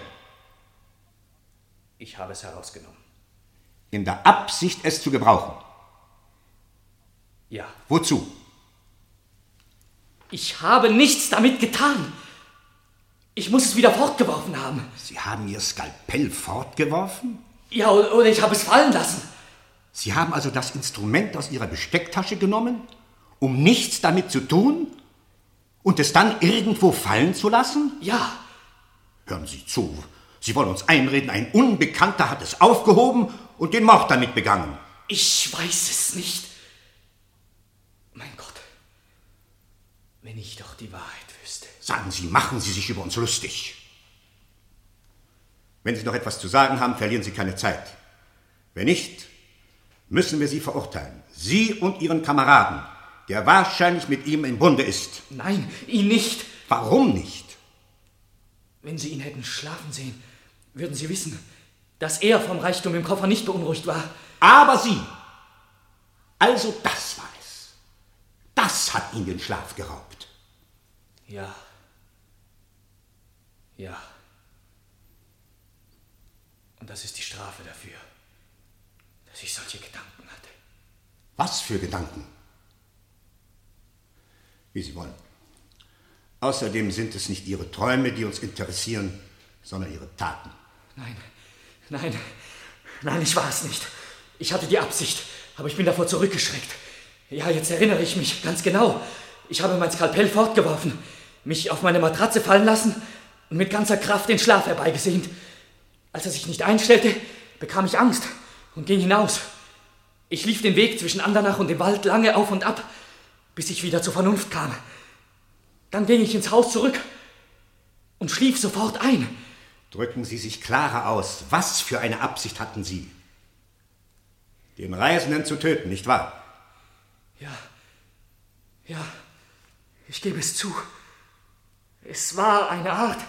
Ich habe es herausgenommen. In der Absicht, es zu gebrauchen. Ja. Wozu? Ich habe nichts damit getan. Ich muss es wieder fortgeworfen haben. Sie haben Ihr Skalpell fortgeworfen? Ja, oder ich habe es fallen lassen. Sie haben also das Instrument aus Ihrer Bestecktasche genommen, um nichts damit zu tun und es dann irgendwo fallen zu lassen? Ja. Hören Sie zu. Sie wollen uns einreden, ein Unbekannter hat es aufgehoben und den Mord damit begangen. Ich weiß es nicht. Mein Gott, wenn ich doch die Wahrheit wüsste. Sagen Sie, machen Sie sich über uns lustig. Wenn Sie noch etwas zu sagen haben, verlieren Sie keine Zeit. Wenn nicht, müssen wir Sie verurteilen. Sie und Ihren Kameraden, der wahrscheinlich mit ihm im Bunde ist. Nein, ihn nicht. Warum nicht? Wenn Sie ihn hätten schlafen sehen, würden Sie wissen, dass er vom Reichtum im Koffer nicht beunruhigt war. Aber Sie! Also das war es. Das hat ihn den Schlaf geraubt. Ja. Ja. Und das ist die Strafe dafür, dass ich solche Gedanken hatte. Was für Gedanken? Wie Sie wollen. Außerdem sind es nicht Ihre Träume, die uns interessieren, sondern Ihre Taten. Nein, ich war es nicht. Ich hatte die Absicht, aber ich bin davor zurückgeschreckt. Ja, jetzt erinnere ich mich ganz genau. Ich habe mein Skalpell fortgeworfen, mich auf meine Matratze fallen lassen und mit ganzer Kraft den Schlaf herbeigesehnt. Als er sich nicht einstellte, bekam ich Angst und ging hinaus. Ich lief den Weg zwischen Andernach und dem Wald lange auf und ab, bis ich wieder zur Vernunft kam. Dann ging ich ins Haus zurück und schlief sofort ein. Drücken Sie sich klarer aus. Was für eine Absicht hatten Sie? Den Reisenden zu töten, nicht wahr? Ja, ich gebe es zu. Es war eine Art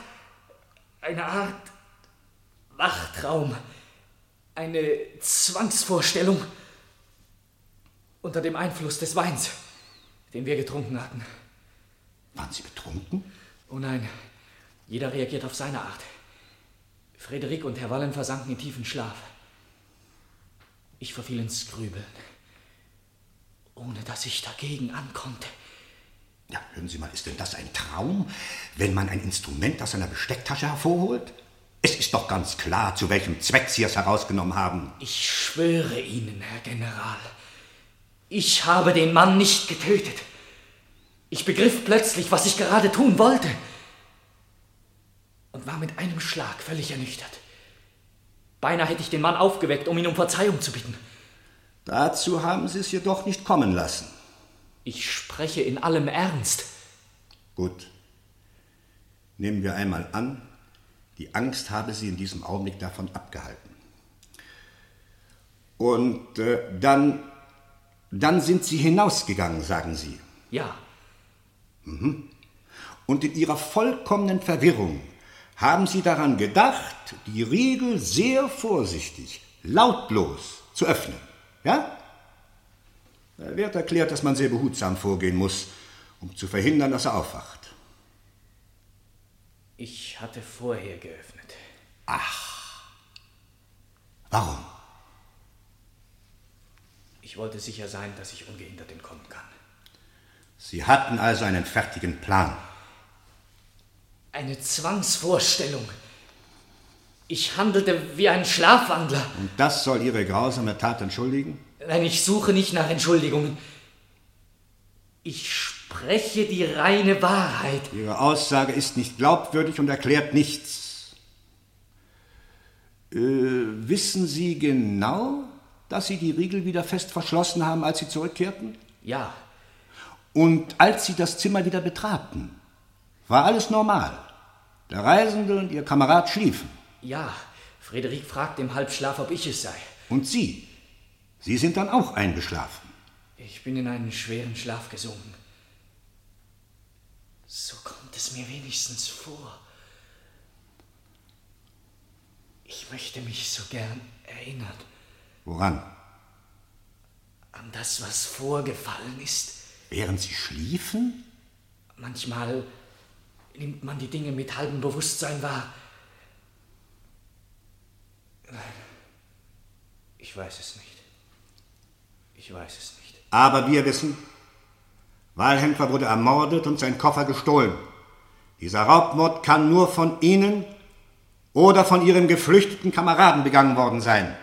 Wachtraum, eine Zwangsvorstellung unter dem Einfluss des Weins, den wir getrunken hatten. Waren Sie betrunken? Oh nein, jeder reagiert auf seine Art. Frederik und Herr Wallen versanken in tiefen Schlaf. Ich verfiel ins Grübeln, ohne dass ich dagegen ankonnte. Ja, hören Sie mal, ist denn das ein Traum, wenn man ein Instrument aus seiner Bestecktasche hervorholt? Es ist doch ganz klar, zu welchem Zweck Sie es herausgenommen haben. Ich schwöre Ihnen, Herr General, ich habe den Mann nicht getötet. Ich begriff plötzlich, was ich gerade tun wollte und war mit einem Schlag völlig ernüchtert. Beinahe hätte ich den Mann aufgeweckt, um ihn um Verzeihung zu bitten. Dazu haben Sie es jedoch nicht kommen lassen. Ich spreche in allem Ernst. Gut. Nehmen wir einmal an, die Angst habe Sie in diesem Augenblick davon abgehalten. Und dann sind Sie hinausgegangen, sagen Sie. Ja. Mhm. Und in Ihrer vollkommenen Verwirrung haben Sie daran gedacht, die Riegel sehr vorsichtig, lautlos zu öffnen. Ja? Der Wirt erklärt, dass man sehr behutsam vorgehen muss, um zu verhindern, dass er aufwacht. Ich hatte vorher geöffnet. Ach. Warum? Ich wollte sicher sein, dass ich ungehindert entkommen kann. Sie hatten also einen fertigen Plan. Eine Zwangsvorstellung. Ich handelte wie ein Schlafwandler. Und das soll Ihre grausame Tat entschuldigen? Nein, ich suche nicht nach Entschuldigungen. Ich spreche die reine Wahrheit. Ihre Aussage ist nicht glaubwürdig und erklärt nichts. Wissen Sie genau, dass Sie die Riegel wieder fest verschlossen haben, als Sie zurückkehrten? Ja. Und als Sie das Zimmer wieder betraten, war alles normal? Der Reisende und Ihr Kamerad schliefen? Ja, Frederik fragt im Halbschlaf, ob ich es sei. Und Sie? Sie sind dann auch eingeschlafen? Ich bin in einen schweren Schlaf gesunken. So kommt es mir wenigstens vor. Ich möchte mich so gern erinnern. Woran? An das, was vorgefallen ist. Während Sie schliefen? Manchmal nimmt man die Dinge mit halbem Bewusstsein wahr. Ich weiß es nicht. Ich weiß es nicht. Aber wir wissen, Walhändler wurde ermordet und sein Koffer gestohlen. Dieser Raubmord kann nur von Ihnen oder von Ihrem geflüchteten Kameraden begangen worden sein.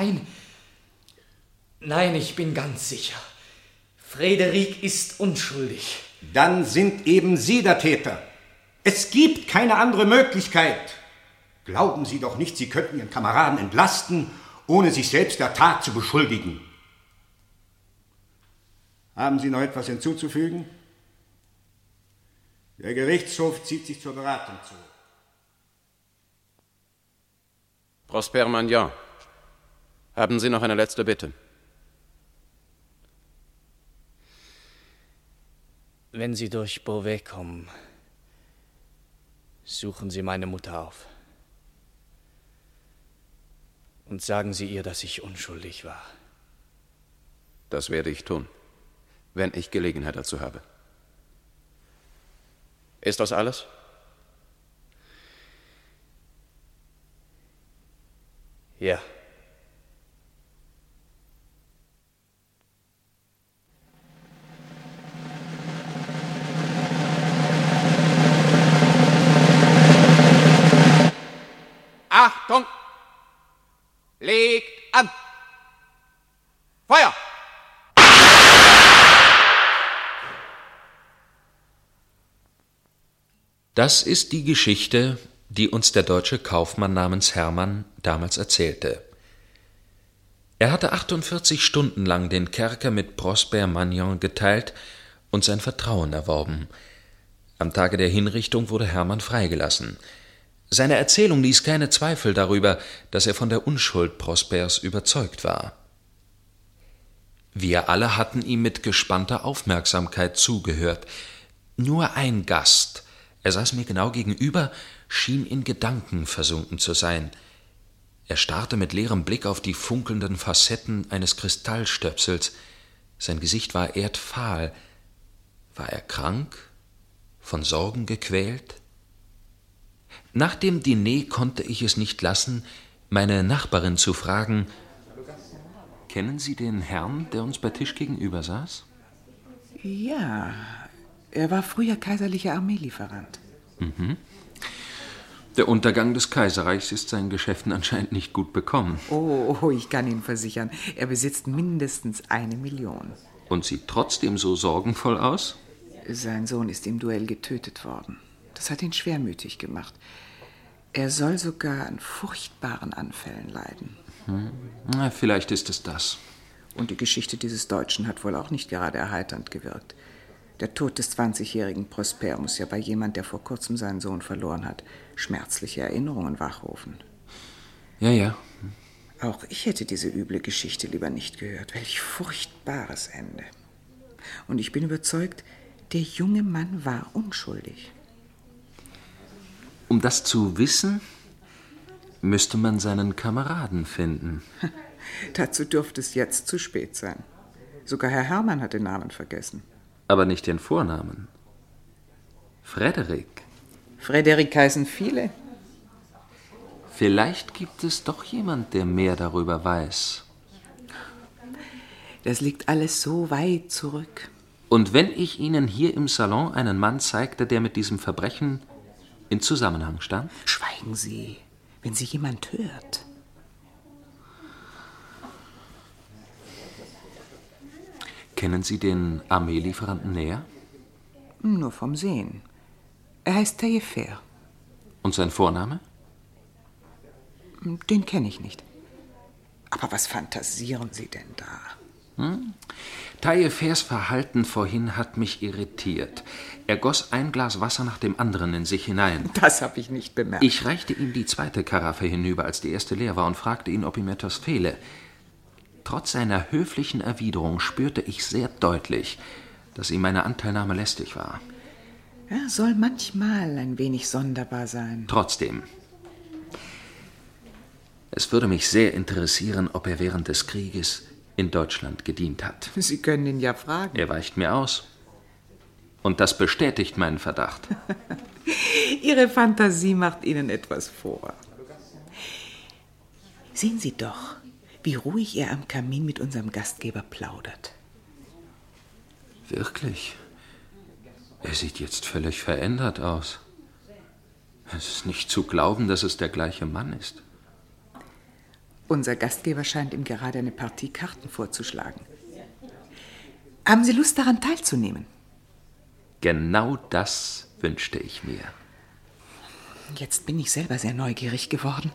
Nein, ich bin ganz sicher. Frederik ist unschuldig. Dann sind eben Sie der Täter. Es gibt keine andere Möglichkeit. Glauben Sie doch nicht, Sie könnten Ihren Kameraden entlasten, ohne sich selbst der Tat zu beschuldigen. Haben Sie noch etwas hinzuzufügen? Der Gerichtshof zieht sich zur Beratung zurück. Prosper Magnan, haben Sie noch eine letzte Bitte? Wenn Sie durch Beauvais kommen, suchen Sie meine Mutter auf. Und sagen Sie ihr, dass ich unschuldig war. Das werde ich tun, wenn ich Gelegenheit dazu habe. Ist das alles? Ja. Achtung! Legt an! Feuer! Das ist die Geschichte, die uns der deutsche Kaufmann namens Hermann damals erzählte. Er hatte 48 Stunden lang den Kerker mit Prosper Magnan geteilt und sein Vertrauen erworben. Am Tage der Hinrichtung wurde Hermann freigelassen. Seine Erzählung ließ keine Zweifel darüber, dass er von der Unschuld Prospers überzeugt war. Wir alle hatten ihm mit gespannter Aufmerksamkeit zugehört. Nur ein Gast, er saß mir genau gegenüber, schien in Gedanken versunken zu sein. Er starrte mit leerem Blick auf die funkelnden Facetten eines Kristallstöpsels. Sein Gesicht war erdfahl. War er krank? Von Sorgen gequält? Nach dem Diner konnte ich es nicht lassen, meine Nachbarin zu fragen: Kennen Sie den Herrn, der uns bei Tisch gegenüber saß? Ja, er war früher kaiserlicher Armeelieferant. Mhm. Der Untergang des Kaiserreichs ist seinen Geschäften anscheinend nicht gut bekommen. Oh, ich kann Ihnen versichern, er besitzt mindestens 1 Million. Und sieht trotzdem so sorgenvoll aus? Sein Sohn ist im Duell getötet worden. Das hat ihn schwermütig gemacht. Er soll sogar an furchtbaren Anfällen leiden. Na, vielleicht ist es das. Und die Geschichte dieses Deutschen hat wohl auch nicht gerade erheiternd gewirkt. Der Tod des 20-jährigen Prosper muss ja bei jemand, der vor kurzem seinen Sohn verloren hat, schmerzliche Erinnerungen wachrufen. Ja. Auch ich hätte diese üble Geschichte lieber nicht gehört. Welch furchtbares Ende. Und ich bin überzeugt, der junge Mann war unschuldig. Um das zu wissen, müsste man seinen Kameraden finden. Dazu dürfte es jetzt zu spät sein. Sogar Herr Hermann hat den Namen vergessen. Aber nicht den Vornamen. Frederik. Frederik heißen viele. Vielleicht gibt es doch jemand, der mehr darüber weiß. Das liegt alles so weit zurück. Und wenn ich Ihnen hier im Salon einen Mann zeigte, der mit diesem Verbrechen in Zusammenhang stand? Schweigen Sie, wenn Sie jemand hört. Kennen Sie den Armeelieferanten näher? Nur vom Sehen. Er heißt Taillefer. Und sein Vorname? Den kenne ich nicht. Aber was fantasieren Sie denn da? Taillefers Verhalten vorhin hat mich irritiert. Er goss ein Glas Wasser nach dem anderen in sich hinein. Das habe ich nicht bemerkt. Ich reichte ihm die zweite Karaffe hinüber, als die erste leer war, und fragte ihn, ob ihm etwas fehle. Trotz seiner höflichen Erwiderung spürte ich sehr deutlich, dass ihm meine Anteilnahme lästig war. Er soll manchmal ein wenig sonderbar sein. Trotzdem. Es würde mich sehr interessieren, ob er während des Krieges in Deutschland gedient hat. Sie können ihn ja fragen. Er weicht mir aus. Und das bestätigt meinen Verdacht. Ihre Fantasie macht Ihnen etwas vor. Sehen Sie doch, wie ruhig er am Kamin mit unserem Gastgeber plaudert. Wirklich? Er sieht jetzt völlig verändert aus. Es ist nicht zu glauben, dass es der gleiche Mann ist. Unser Gastgeber scheint ihm gerade eine Partie Karten vorzuschlagen. Haben Sie Lust, daran teilzunehmen? Genau das wünschte ich mir. Jetzt bin ich selber sehr neugierig geworden.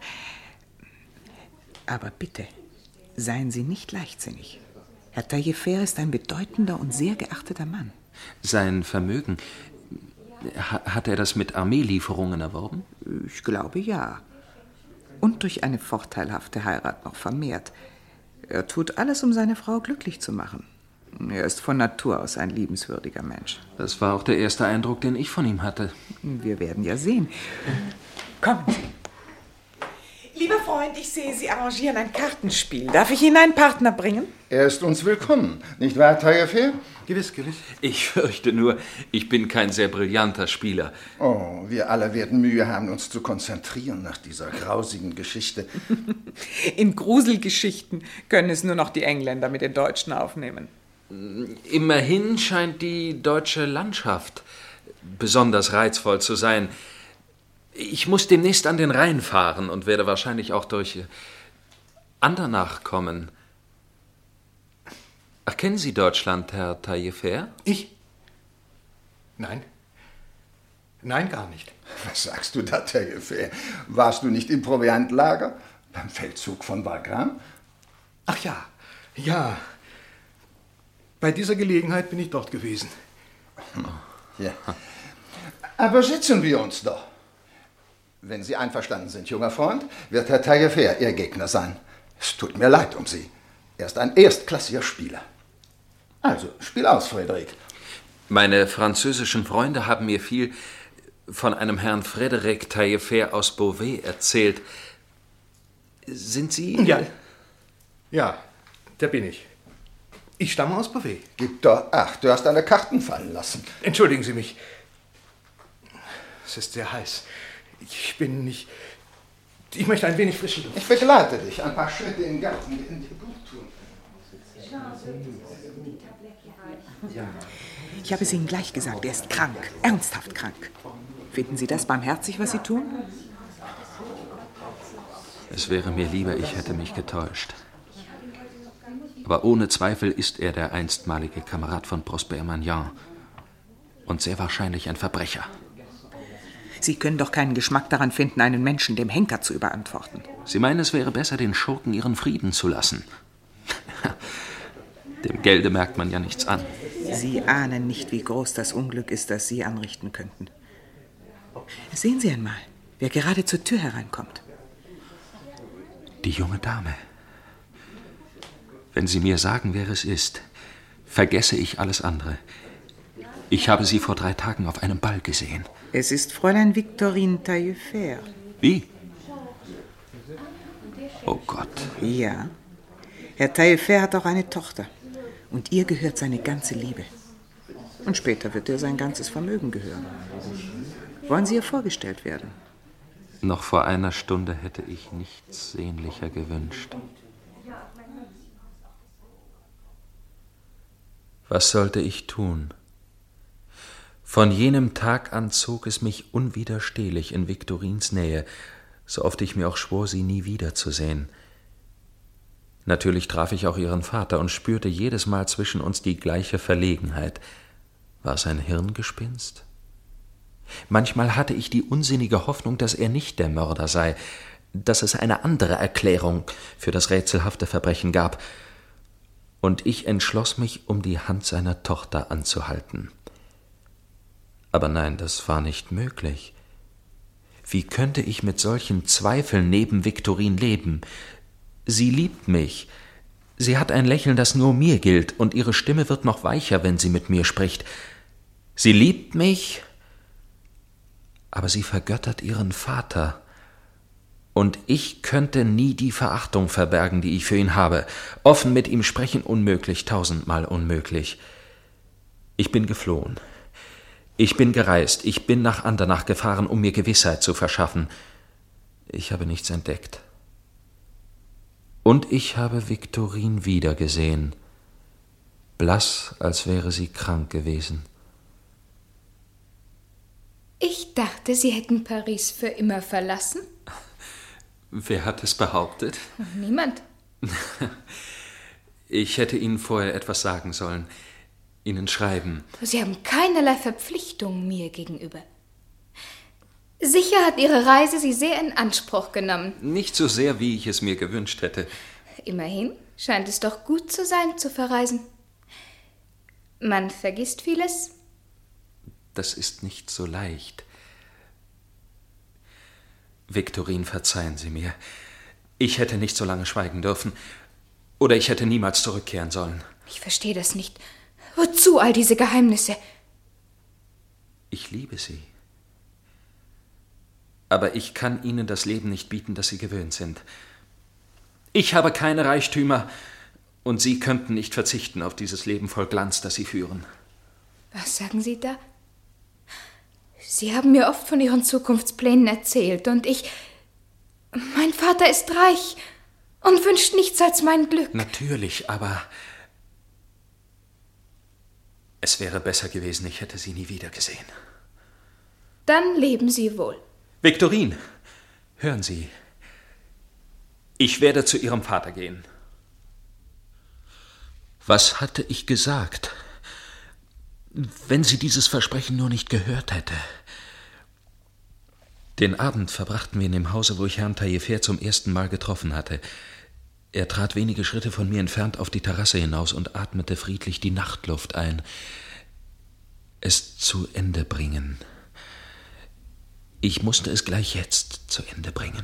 Aber bitte, seien Sie nicht leichtsinnig. Herr Taillefer ist ein bedeutender und sehr geachteter Mann. Sein Vermögen, hat er das mit Armeelieferungen erworben? Ich glaube, ja. Und durch eine vorteilhafte Heirat noch vermehrt. Er tut alles, um seine Frau glücklich zu machen. Er ist von Natur aus ein liebenswürdiger Mensch. Das war auch der erste Eindruck, den ich von ihm hatte. Wir werden ja sehen. Kommen Sie. Lieber Freund, ich sehe, Sie arrangieren ein Kartenspiel. Darf ich Ihnen einen Partner bringen? Er ist uns willkommen, nicht wahr, Taillefer? Gewiss, gewiss. Ich fürchte nur, ich bin kein sehr brillanter Spieler. Oh, wir alle werden Mühe haben, uns zu konzentrieren nach dieser grausigen Geschichte. In Gruselgeschichten können es nur noch die Engländer mit den Deutschen aufnehmen. Immerhin scheint die deutsche Landschaft besonders reizvoll zu sein. Ich muss demnächst an den Rhein fahren und werde wahrscheinlich auch durch Andernach kommen. Ach, kennen Sie Deutschland, Herr Taillefer? Ich? Nein. Nein, gar nicht. Was sagst du da, Taillefer? Warst du nicht im Proviantlager? Beim Feldzug von Wagram? Ach ja, ja. Bei dieser Gelegenheit bin ich dort gewesen. Ja. Aber setzen wir uns doch. Wenn Sie einverstanden sind, junger Freund, wird Herr Taillefer Ihr Gegner sein. Es tut mir leid um Sie. Er ist ein erstklassiger Spieler. Also, spiel aus, Frédéric. Meine französischen Freunde haben mir viel von einem Herrn Frédéric Taillefer aus Beauvais erzählt. Sind Sie... Ja. Ja, der bin ich. Ich stamme aus Beauvais. Gib doch acht, du hast deine Karten fallen lassen. Entschuldigen Sie mich. Es ist sehr heiß. Ich möchte ein wenig frische Luft. Ich begleite dich. Ein paar Schritte im Garten werden dir gut tun. Ich habe es Ihnen gleich gesagt, er ist krank, ernsthaft krank. Finden Sie das barmherzig, was Sie tun? Es wäre mir lieber, ich hätte mich getäuscht. Aber ohne Zweifel ist er der einstmalige Kamerad von Prosper Magnan. Und sehr wahrscheinlich ein Verbrecher. Sie können doch keinen Geschmack daran finden, einen Menschen dem Henker zu überantworten. Sie meinen, es wäre besser, den Schurken ihren Frieden zu lassen. Dem Gelde merkt man ja nichts an. Sie ahnen nicht, wie groß das Unglück ist, das Sie anrichten könnten. Sehen Sie einmal, wer gerade zur Tür hereinkommt. Die junge Dame. Wenn Sie mir sagen, wer es ist, vergesse ich alles andere. Ich habe sie vor 3 Tagen auf einem Ball gesehen. Es ist Fräulein Victorine Taillefer. Wie? Oh Gott. Ja. Herr Taillefer hat auch eine Tochter. Und ihr gehört seine ganze Liebe. Und später wird ihr sein ganzes Vermögen gehören. Wollen Sie ihr vorgestellt werden? Noch vor einer Stunde hätte ich nichts sehnlicher gewünscht. Was sollte ich tun? Von jenem Tag an zog es mich unwiderstehlich in Viktorins Nähe, so oft ich mir auch schwor, sie nie wiederzusehen. Natürlich traf ich auch ihren Vater und spürte jedes Mal zwischen uns die gleiche Verlegenheit. War es ein Hirngespinst? Manchmal hatte ich die unsinnige Hoffnung, dass er nicht der Mörder sei, dass es eine andere Erklärung für das rätselhafte Verbrechen gab, und ich entschloss mich, um die Hand seiner Tochter anzuhalten. Aber nein, das war nicht möglich. Wie könnte ich mit solchen Zweifeln neben Viktorin leben? Sie liebt mich. Sie hat ein Lächeln, das nur mir gilt, und ihre Stimme wird noch weicher, wenn sie mit mir spricht. Sie liebt mich, aber sie vergöttert ihren Vater. Und ich könnte nie die Verachtung verbergen, die ich für ihn habe. Offen mit ihm sprechen unmöglich, 1000-mal unmöglich. Ich bin geflohen. Ich bin gereist. Ich bin nach Andernach gefahren, um mir Gewissheit zu verschaffen. Ich habe nichts entdeckt. Und ich habe Viktorin wiedergesehen, blass, als wäre sie krank gewesen. Ich dachte, Sie hätten Paris für immer verlassen. Wer hat es behauptet? Niemand. Ich hätte Ihnen vorher etwas sagen sollen, Ihnen schreiben. Sie haben keinerlei Verpflichtung mir gegenüber. Sicher hat Ihre Reise Sie sehr in Anspruch genommen. Nicht so sehr, wie ich es mir gewünscht hätte. Immerhin scheint es doch gut zu sein, zu verreisen. Man vergisst vieles. Das ist nicht so leicht. Viktorin, verzeihen Sie mir. Ich hätte nicht so lange schweigen dürfen. Oder ich hätte niemals zurückkehren sollen. Ich verstehe das nicht. Wozu all diese Geheimnisse? Ich liebe Sie. Aber ich kann Ihnen das Leben nicht bieten, das Sie gewöhnt sind. Ich habe keine Reichtümer, und Sie könnten nicht verzichten auf dieses Leben voll Glanz, das Sie führen. Was sagen Sie da? Sie haben mir oft von Ihren Zukunftsplänen erzählt, und mein Vater ist reich und wünscht nichts als mein Glück. Natürlich, aber es wäre besser gewesen, ich hätte Sie nie wieder gesehen. Dann leben Sie wohl. Viktorin, hören Sie. Ich werde zu Ihrem Vater gehen. Was hatte ich gesagt? Wenn sie dieses Versprechen nur nicht gehört hätte. Den Abend verbrachten wir in dem Hause, wo ich Herrn Taillefer zum ersten Mal getroffen hatte. Er trat wenige Schritte von mir entfernt auf die Terrasse hinaus und atmete friedlich die Nachtluft ein. Es zu Ende bringen. Ich musste es gleich jetzt zu Ende bringen.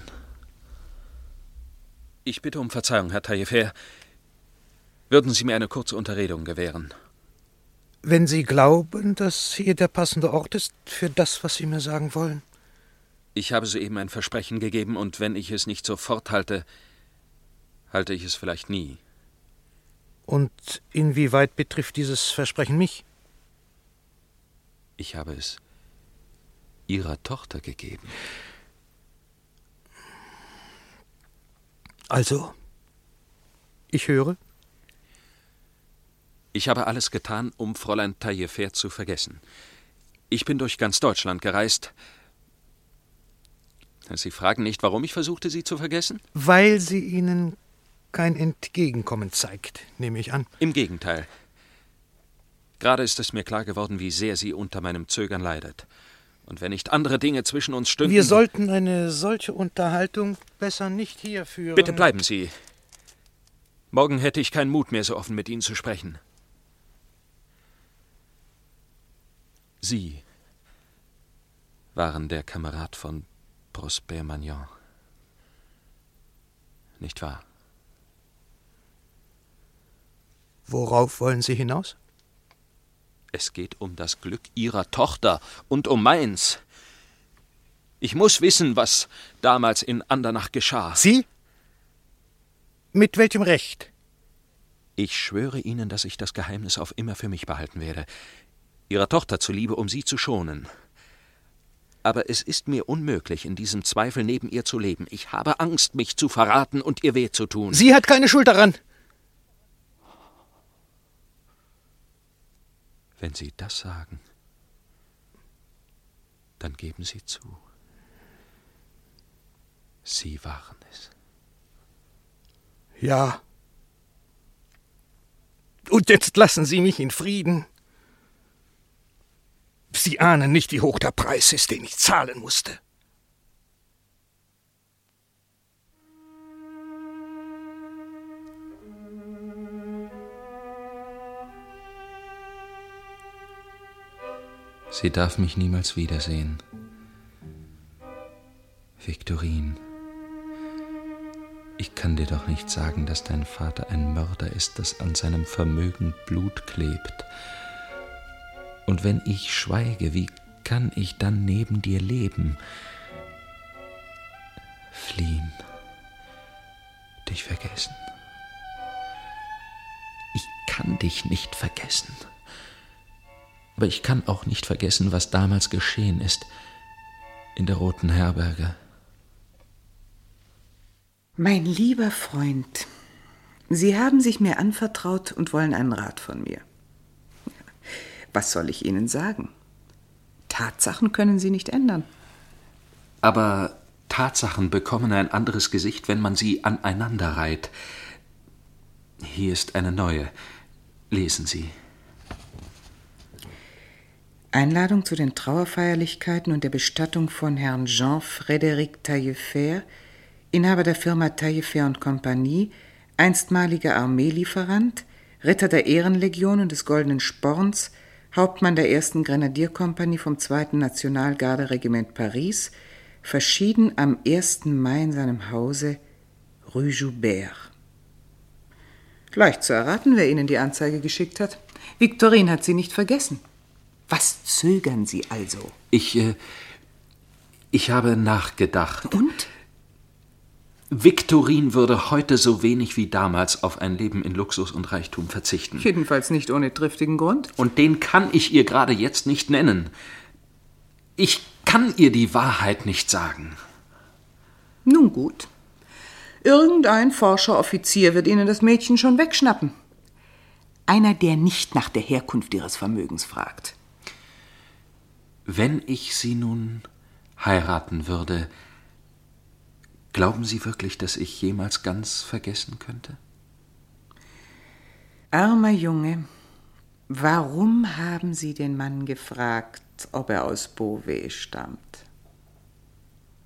Ich bitte um Verzeihung, Herr Taillefer. Würden Sie mir eine kurze Unterredung gewähren? Wenn Sie glauben, dass hier der passende Ort ist für das, was Sie mir sagen wollen. Ich habe soeben ein Versprechen gegeben, und wenn ich es nicht sofort halte, halte ich es vielleicht nie. Und inwieweit betrifft dieses Versprechen mich? Ich habe es Ihrer Tochter gegeben. Also, ich höre. Ich habe alles getan, um Fräulein Taillefer zu vergessen. Ich bin durch ganz Deutschland gereist. Sie fragen nicht, warum ich versuchte, sie zu vergessen? Weil sie Ihnen kein Entgegenkommen zeigt, nehme ich an. Im Gegenteil. Gerade ist es mir klar geworden, wie sehr sie unter meinem Zögern leidet. Und wenn nicht andere Dinge zwischen uns stünden... Wir sollten eine solche Unterhaltung besser nicht hier führen. Bitte bleiben Sie. Morgen hätte ich keinen Mut mehr, so offen mit Ihnen zu sprechen. Sie waren der Kamerad von Prosper Magnon. Nicht wahr? Worauf wollen Sie hinaus? Es geht um das Glück Ihrer Tochter und um meins. Ich muss wissen, was damals in Andernach geschah. Sie? Mit welchem Recht? Ich schwöre Ihnen, dass ich das Geheimnis auf immer für mich behalten werde. Ihrer Tochter zuliebe, um sie zu schonen. Aber es ist mir unmöglich, in diesem Zweifel neben ihr zu leben. Ich habe Angst, mich zu verraten und ihr weh zu tun. Sie hat keine Schuld daran. Wenn Sie das sagen, dann geben Sie zu. Sie waren es. Ja. Und jetzt lassen Sie mich in Frieden. Sie ahnen nicht, wie hoch der Preis ist, den ich zahlen musste. Sie darf mich niemals wiedersehen. Viktorin, ich kann dir doch nicht sagen, dass dein Vater ein Mörder ist, das an seinem Vermögen Blut klebt. Und wenn ich schweige, wie kann ich dann neben dir leben? Fliehen, dich vergessen. Ich kann dich nicht vergessen. Aber ich kann auch nicht vergessen, was damals geschehen ist in der Roten Herberge. Mein lieber Freund, Sie haben sich mir anvertraut und wollen einen Rat von mir. Was soll ich Ihnen sagen? Tatsachen können Sie nicht ändern. Aber Tatsachen bekommen ein anderes Gesicht, wenn man sie aneinander reiht. Hier ist eine neue. Lesen Sie. Einladung zu den Trauerfeierlichkeiten und der Bestattung von Herrn Jean-Frédéric Taillefer, Inhaber der Firma Taillefer & Compagnie, einstmaliger Armeelieferant, Ritter der Ehrenlegion und des Goldenen Sporns, Hauptmann der 1. Grenadierkompanie vom 2. Nationalgarde-Regiment Paris, verschieden am 1. Mai in seinem Hause Rue Joubert. Leicht zu erraten, wer Ihnen die Anzeige geschickt hat. Viktorin hat Sie nicht vergessen. Was zögern Sie also? Ich habe nachgedacht. Und? Viktorin würde heute so wenig wie damals auf ein Leben in Luxus und Reichtum verzichten. Jedenfalls nicht ohne triftigen Grund. Und den kann ich ihr gerade jetzt nicht nennen. Ich kann ihr die Wahrheit nicht sagen. Nun gut. Irgendein forscher Offizier wird Ihnen das Mädchen schon wegschnappen. Einer, der nicht nach der Herkunft Ihres Vermögens fragt. Wenn ich sie nun heiraten würde, glauben Sie wirklich, dass ich jemals ganz vergessen könnte? Armer Junge, warum haben Sie den Mann gefragt, ob er aus Beauvais stammt?